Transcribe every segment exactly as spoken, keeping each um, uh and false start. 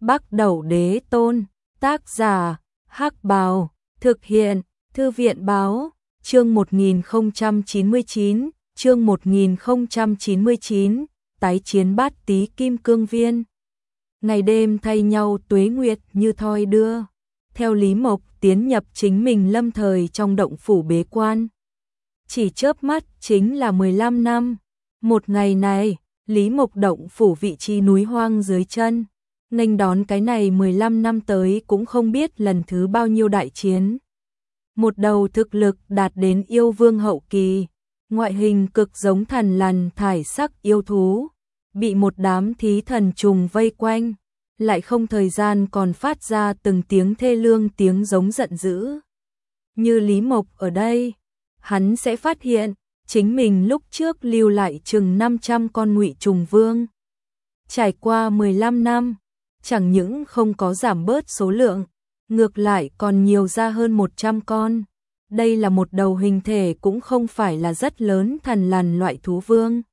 Bắc Đẩu Đế Tôn, tác giả, Hắc Bào, thực hiện, Thư viện báo, chương một nghìn không trăm chín mươi chín, chương một nghìn không trăm chín mươi chín, tái chiến Bát Tý Kim Cương Viên. Ngày đêm thay nhau tuế nguyệt như thoi đưa, theo Lý Mộc tiến nhập chính mình lâm thời trong động phủ bế quan. Chỉ chớp mắt chính là mười lăm năm, một ngày này, Lý Mộc động phủ vị trí núi hoang dưới chân, nghênh đón cái này mười lăm năm tới cũng không biết lần thứ bao nhiêu đại chiến. Một đầu thực lực đạt đến yêu vương hậu kỳ, ngoại hình cực giống thần lằn thải sắc yêu thú, bị một đám thí thần trùng vây quanh, lại không thời gian còn phát ra từng tiếng thê lương tiếng giống giận dữ. Như Lý Mộc ở đây, hắn sẽ phát hiện, chính mình lúc trước lưu lại chừng năm trăm con ngụy trùng vương. Trải qua mười lăm năm, chẳng những không có giảm bớt số lượng, ngược lại còn nhiều ra hơn một trăm con. Đây là một đầu hình thể cũng không phải là rất lớn thần lằn loại thú vương.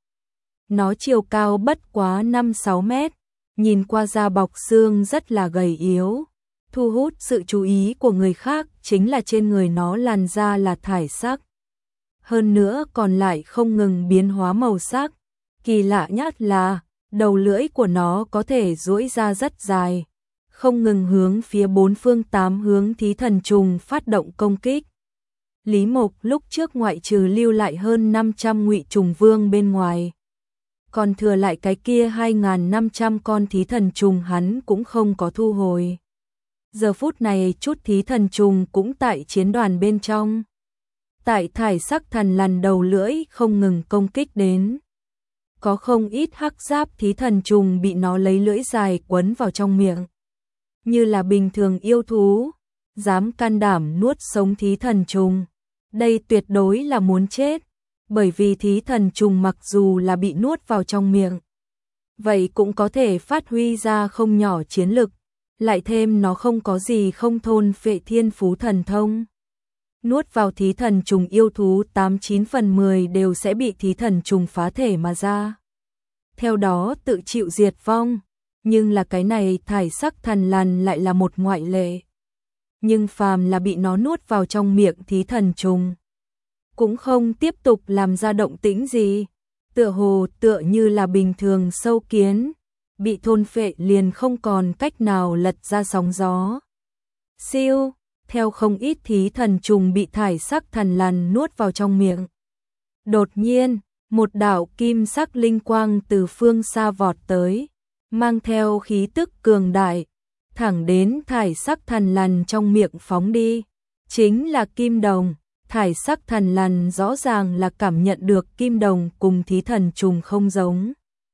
Nó chiều cao bất quá năm sáu mét, nhìn qua da bọc xương rất là gầy yếu. Thu hút sự chú ý của người khác chính là trên người nó làn da là thải sắc. Hơn nữa còn lại không ngừng biến hóa màu sắc. Kỳ lạ nhất là, đầu lưỡi của nó có thể duỗi ra rất dài, không ngừng hướng phía bốn phương tám hướng thí thần trùng phát động công kích. Lý Mộc lúc trước ngoại trừ lưu lại hơn năm trăm ngụy trùng vương bên ngoài, còn thừa lại cái kia hai nghìn năm trăm con thí thần trùng hắn cũng không có thu hồi. Giờ phút này chút thí thần trùng cũng tại chiến đoàn bên trong. Tại thải sắc thần lằn đầu lưỡi không ngừng công kích đến. Có không ít hắc giáp thí thần trùng bị nó lấy lưỡi dài quấn vào trong miệng. Như là bình thường yêu thú, dám can đảm nuốt sống thí thần trùng. Đây tuyệt đối là muốn chết, bởi vì thí thần trùng mặc dù là bị nuốt vào trong miệng, vậy cũng có thể phát huy ra không nhỏ chiến lực, lại thêm nó không có gì không thôn phệ thiên phú thần thông. Nuốt vào thí thần trùng yêu thú tám chín phần mười đều sẽ bị thí thần trùng phá thể mà ra. Theo đó tự chịu diệt vong, nhưng là cái này thải sắc thần lằn lại là một ngoại lệ. Nhưng phàm là bị nó nuốt vào trong miệng thí thần trùng, cũng không tiếp tục làm ra động tĩnh gì, tựa hồ tựa như là bình thường sâu kiến, bị thôn phệ liền không còn cách nào lật ra sóng gió. Siêu, theo không ít thí thần trùng bị thải sắc thần lằn nuốt vào trong miệng. Đột nhiên, một đạo kim sắc linh quang từ phương xa vọt tới, mang theo khí tức cường đại, thẳng đến thải sắc thần lằn trong miệng phóng đi. Chính là kim đồng. Thải sắc thần lằn rõ ràng là cảm nhận được kim đồng cùng thí thần trùng không giống.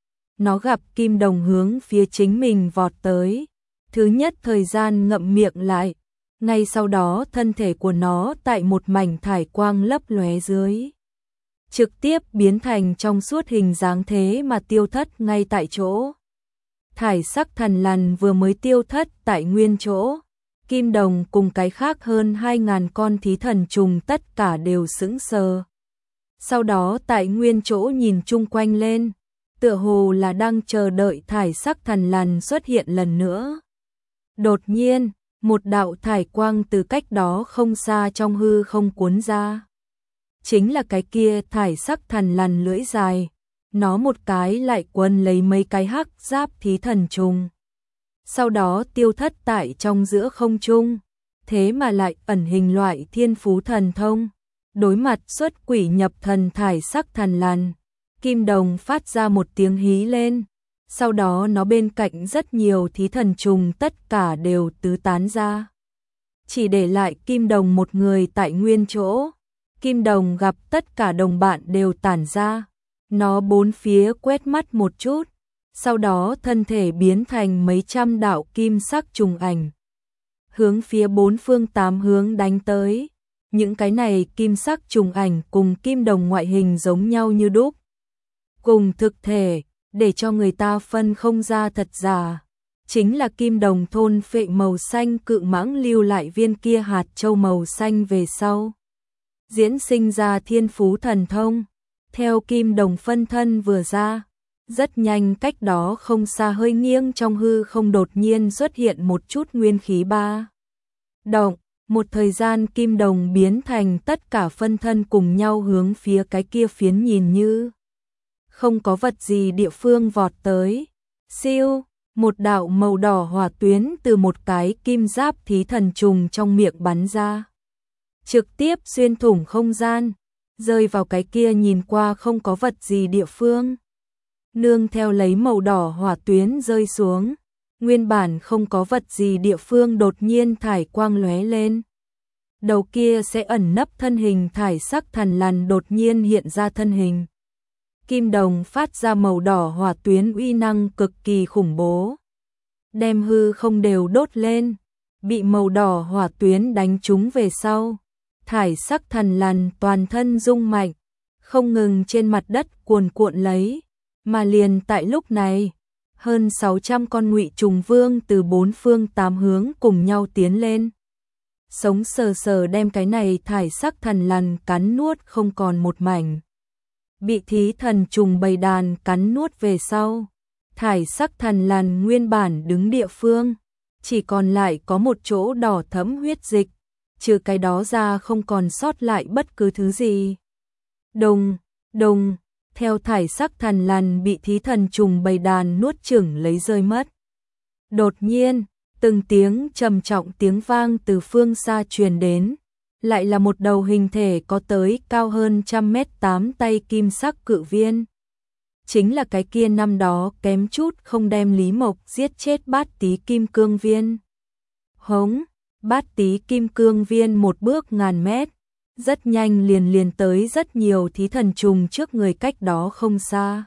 Nó gặp kim đồng hướng phía chính mình vọt tới. Thứ nhất thời gian ngậm miệng lại. Ngay sau đó thân thể của nó tại một mảnh thải quang lấp lóe dưới, trực tiếp biến thành trong suốt hình dáng thế mà tiêu thất ngay tại chỗ. Thải sắc thần lằn vừa mới tiêu thất tại nguyên chỗ, kim đồng cùng cái khác hơn hai nghìn con thí thần trùng tất cả đều sững sờ. Sau đó tại nguyên chỗ nhìn chung quanh lên, tựa hồ là đang chờ đợi thải sắc thần lằn xuất hiện lần nữa. Đột nhiên, một đạo thải quang từ cách đó không xa trong hư không cuốn ra. Chính là cái kia thải sắc thần lằn lưỡi dài, nó một cái lại quấn lấy mấy cái hắc giáp thí thần trùng. Sau đó tiêu thất tại trong giữa không trung, thế mà lại ẩn hình loại thiên phú thần thông. Đối mặt xuất quỷ nhập thần thải sắc thần lằn, kim đồng phát ra một tiếng hí lên. Sau đó nó bên cạnh rất nhiều thí thần trùng tất cả đều tứ tán ra. Chỉ để lại kim đồng một người tại nguyên chỗ. Kim đồng gặp tất cả đồng bạn đều tản ra. Nó bốn phía quét mắt một chút. Sau đó thân thể biến thành mấy trăm đạo kim sắc trùng ảnh. Hướng phía bốn phương tám hướng đánh tới. Những cái này kim sắc trùng ảnh cùng kim đồng ngoại hình giống nhau như đúc. Cùng thực thể, để cho người ta phân không ra thật giả. Chính là kim đồng thôn phệ màu xanh cự mãng lưu lại viên kia hạt châu màu xanh về sau. Diễn sinh ra thiên phú thần thông. Theo kim đồng phân thân vừa ra, Rất nhanh cách đó không xa hơi nghiêng trong hư không đột nhiên xuất hiện một chút nguyên khí ba động, một thời gian kim đồng biến thành tất cả phân thân cùng nhau hướng phía cái kia phiến nhìn như không có vật gì địa phương vọt tới. Siêu, một đạo màu đỏ hỏa tuyến từ một cái kim giáp thí thần trùng trong miệng bắn ra, trực tiếp xuyên thủng không gian, rơi vào cái kia nhìn qua không có vật gì địa phương. Nương theo lấy màu đỏ hỏa tuyến rơi xuống, nguyên bản không có vật gì địa phương đột nhiên thải quang lóe lên. Đầu kia sẽ ẩn nấp thân hình thải sắc thần lằn đột nhiên hiện ra thân hình. Kim đồng phát ra màu đỏ hỏa tuyến uy năng cực kỳ khủng bố, đem hư không đều đốt lên, bị màu đỏ hỏa tuyến đánh trúng về sau. Thải sắc thần lằn toàn thân rung mạnh, không ngừng trên mặt đất cuồn cuộn lấy, mà liền tại lúc này, hơn sáu trăm con ngụy trùng vương từ bốn phương tám hướng cùng nhau tiến lên. Sống sờ sờ đem cái này thải sắc thần lằn cắn nuốt không còn một mảnh. Bị thí thần trùng bầy đàn cắn nuốt về sau, thải sắc thần lằn nguyên bản đứng địa phương, chỉ còn lại có một chỗ đỏ thẫm huyết dịch, trừ cái đó ra không còn sót lại bất cứ thứ gì. Đùng, đùng, theo thải sắc thần lằn bị thí thần trùng bầy đàn nuốt chửng lấy rơi mất. Đột nhiên, từng tiếng trầm trọng tiếng vang từ phương xa truyền đến, lại là một đầu hình thể có tới cao hơn trăm mét tám tay kim sắc cự viên. Chính là cái kia năm đó kém chút không đem Lý Mộc giết chết bát tí kim cương viên. Hống, bát tí kim cương viên một bước ngàn mét, rất nhanh liền liền tới rất nhiều thí thần trùng trước người cách đó không xa.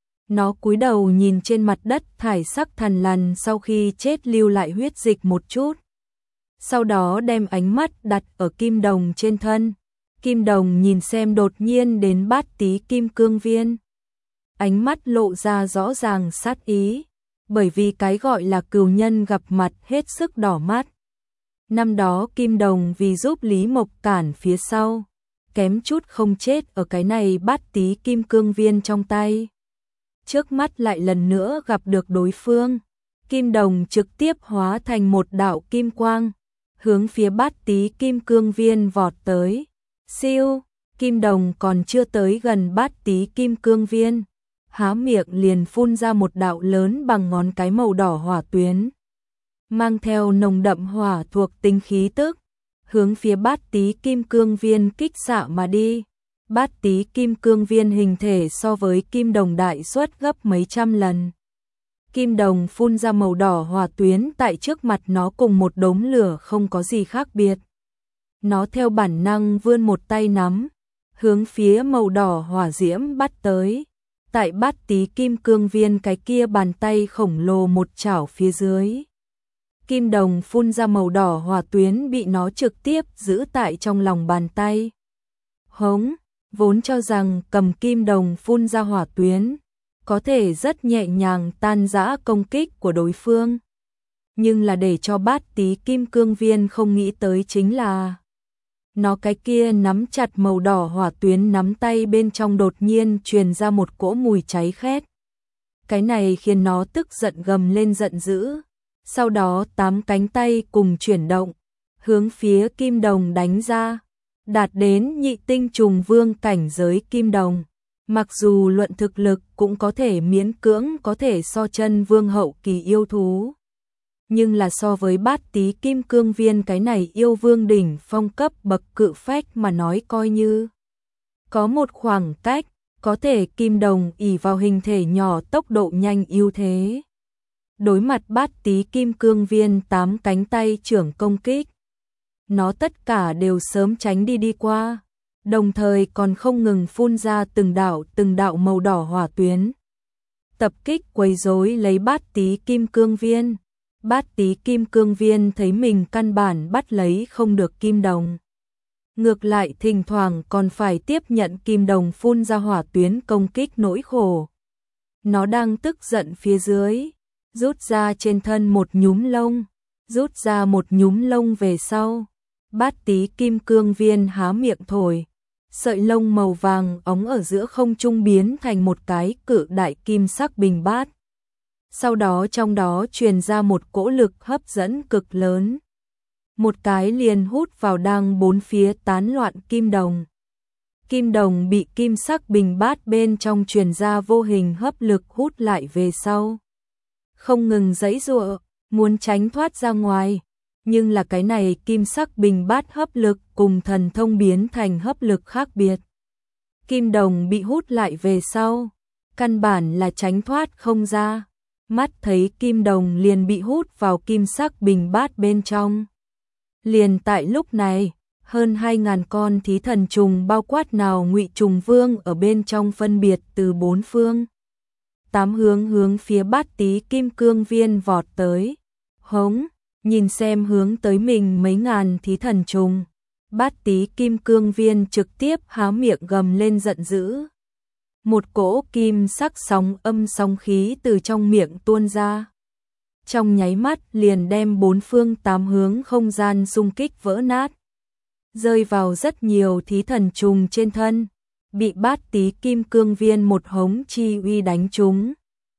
Nó cúi đầu nhìn trên mặt đất thải sắc thần lằn sau khi chết lưu lại huyết dịch một chút. Sau đó đem ánh mắt đặt ở kim đồng trên thân. Kim đồng nhìn xem đột nhiên đến bát tí kim cương viên. Ánh mắt lộ ra rõ ràng sát ý, bởi vì cái gọi là cừu nhân gặp mặt hết sức đỏ mắt. Năm đó kim đồng vì giúp Lý Mộc cản phía sau, kém chút không chết ở cái này bát tí kim cương viên trong tay. Trước mắt lại lần nữa gặp được đối phương, kim đồng trực tiếp hóa thành một đạo kim quang, hướng phía bát tí kim cương viên vọt tới. Siêu, kim đồng còn chưa tới gần bát tí kim cương viên, há miệng liền phun ra một đạo lớn bằng ngón cái màu đỏ hỏa tuyến, mang theo nồng đậm hỏa thuộc tính khí tức, hướng phía bát tí kim cương viên kích xạ mà đi. Bát tí kim cương viên hình thể so với kim đồng đại suất gấp mấy trăm lần. Kim đồng phun ra màu đỏ hỏa tuyến tại trước mặt nó cùng một đống lửa không có gì khác biệt. Nó theo bản năng vươn một tay nắm, hướng phía màu đỏ hỏa diễm bắt tới. Tại bát tí kim cương viên cái kia bàn tay khổng lồ một chảo phía dưới. Kim đồng phun ra màu đỏ hỏa tuyến bị nó trực tiếp giữ tại trong lòng bàn tay. Hống, vốn cho rằng cầm kim đồng phun ra hỏa tuyến, có thể rất nhẹ nhàng tan rã công kích của đối phương. Nhưng là để cho bát tí kim cương viên không nghĩ tới chính là nó cái kia nắm chặt màu đỏ hỏa tuyến nắm tay bên trong đột nhiên truyền ra một cỗ mùi cháy khét. Cái này khiến nó tức giận gầm lên giận dữ. Sau đó tám cánh tay cùng chuyển động, hướng phía kim đồng đánh ra. Đạt đến nhị tinh trùng vương cảnh giới kim đồng, mặc dù luận thực lực cũng có thể miễn cưỡng có thể so chân vương hậu kỳ yêu thú. Nhưng là so với bát tí kim cương viên cái này yêu vương đỉnh phong cấp bậc cự phách mà nói coi như có một khoảng cách, có thể kim đồng ỷ vào hình thể nhỏ tốc độ nhanh ưu thế. Đối mặt bát tí kim cương viên tám cánh tay trưởng công kích, nó tất cả đều sớm tránh đi đi qua, đồng thời còn không ngừng phun ra từng đạo từng đạo màu đỏ hỏa tuyến. Tập kích quấy rối lấy bát tí kim cương viên. Bát tí kim cương viên thấy mình căn bản bắt lấy không được kim đồng. Ngược lại thỉnh thoảng còn phải tiếp nhận kim đồng phun ra hỏa tuyến công kích nỗi khổ. Nó đang tức giận phía dưới, rút ra trên thân một nhúm lông, rút ra một nhúm lông về sau. Bát tí kim cương viên há miệng thổi, Sợi lông màu vàng óng ở giữa không trung biến thành một cái cự đại kim sắc bình bát. Sau đó trong đó truyền ra một cỗ lực hấp dẫn cực lớn. Một cái liền hút vào đang bốn phía tán loạn kim đồng. Kim đồng bị kim sắc bình bát bên trong truyền ra vô hình hấp lực hút lại về sau. Không ngừng giãy giụa, muốn tránh thoát ra ngoài. Nhưng là cái này kim sắc bình bát hấp lực cùng thần thông biến thành hấp lực khác biệt. Kim đồng bị hút lại về sau, căn bản là tránh thoát không ra. Mắt thấy kim đồng liền bị hút vào kim sắc bình bát bên trong. Liền tại lúc này, hơn hai ngàn con thí thần trùng bao quát nào Ngụy Trùng Vương ở bên trong phân biệt từ bốn phương. Tám hướng hướng phía Bát Tí Kim Cương Viên vọt tới. Hống, nhìn xem hướng tới mình mấy ngàn thí thần trùng. Bát Tí Kim Cương Viên trực tiếp há miệng gầm lên giận dữ. Một cỗ kim sắc sóng âm sóng khí từ trong miệng tuôn ra. Trong nháy mắt liền đem bốn phương tám hướng không gian xung kích vỡ nát. Rơi vào rất nhiều thí thần trùng trên thân. Bị Bát Tí Kim Cương Viên một hống chi uy đánh trúng.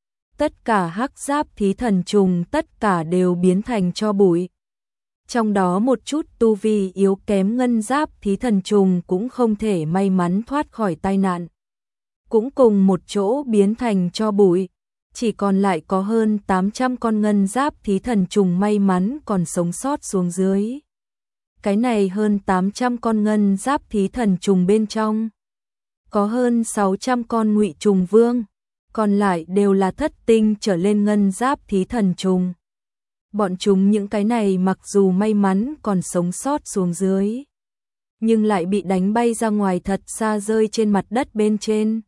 Tất cả hắc giáp thí thần trùng tất cả đều biến thành tro bụi. Trong đó một chút tu vi yếu kém ngân giáp thí thần trùng cũng không thể may mắn thoát khỏi tai nạn. Cũng cùng một chỗ biến thành tro bụi. Chỉ còn lại có hơn tám trăm con ngân giáp thí thần trùng may mắn còn sống sót xuống dưới. Cái này hơn tám trăm con ngân giáp thí thần trùng bên trong. Có hơn sáu trăm con Ngụy Trùng Vương. Còn lại đều là thất tinh trở lên ngân giáp thí thần trùng. Bọn chúng những cái này mặc dù may mắn còn sống sót xuống dưới. Nhưng lại bị đánh bay ra ngoài thật xa rơi trên mặt đất bên trên.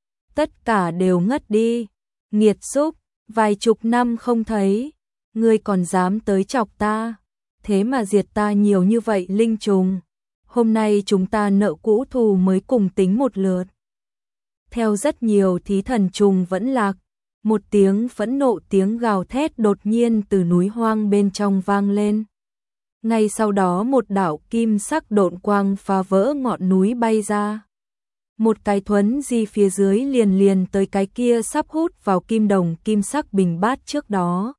Tất cả đều ngất đi. Nghiệt xúc, vài chục năm không thấy. Ngươi còn dám tới chọc ta. Thế mà diệt ta nhiều như vậy linh trùng. Hôm nay chúng ta nợ cũ thù mới cùng tính một lượt. Theo rất nhiều thí thần trùng vẫn lạc. Một tiếng phẫn nộ tiếng gào thét đột nhiên từ núi hoang bên trong vang lên. Ngay sau đó một đạo kim sắc độn quang phá vỡ ngọn núi bay ra. Một cái thuấn di phía dưới liền liền tới cái kia sắp hút vào kim đồng kim sắc bình bát trước đó.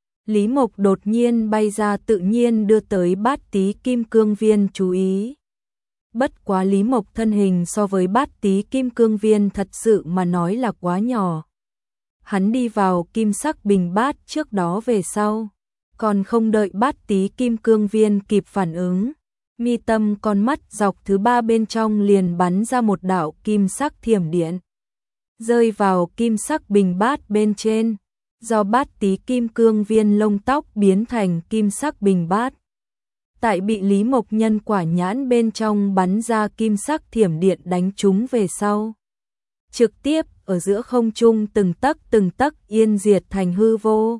Lý Mộc đột nhiên bay ra tự nhiên đưa tới Bát Tí Kim Cương Viên chú ý. Bất quá Lý Mộc thân hình so với Bát Tí Kim Cương Viên thật sự mà nói là quá nhỏ. Hắn đi vào kim sắc bình bát trước đó về sau. Còn không đợi Bát Tí Kim Cương Viên kịp phản ứng. Mi tâm con mắt dọc thứ ba bên trong liền bắn ra một đạo kim sắc thiểm điện. Rơi vào kim sắc bình bát bên trên. Do Bát Tí Kim Cương Viên lông tóc biến thành kim sắc bình bát. Tại bị Lý Mộc nhân quả nhãn bên trong bắn ra kim sắc thiểm điện đánh trúng về sau. Trực tiếp ở giữa không trung từng tấc từng tấc yên diệt thành hư vô.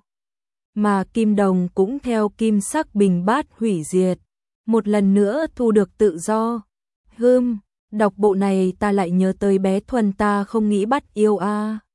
Mà kim đồng cũng theo kim sắc bình bát hủy diệt. Một lần nữa thu được tự do. Hừm, đọc bộ này ta lại nhớ tới bé Thuần ta không nghĩ bắt yêu a.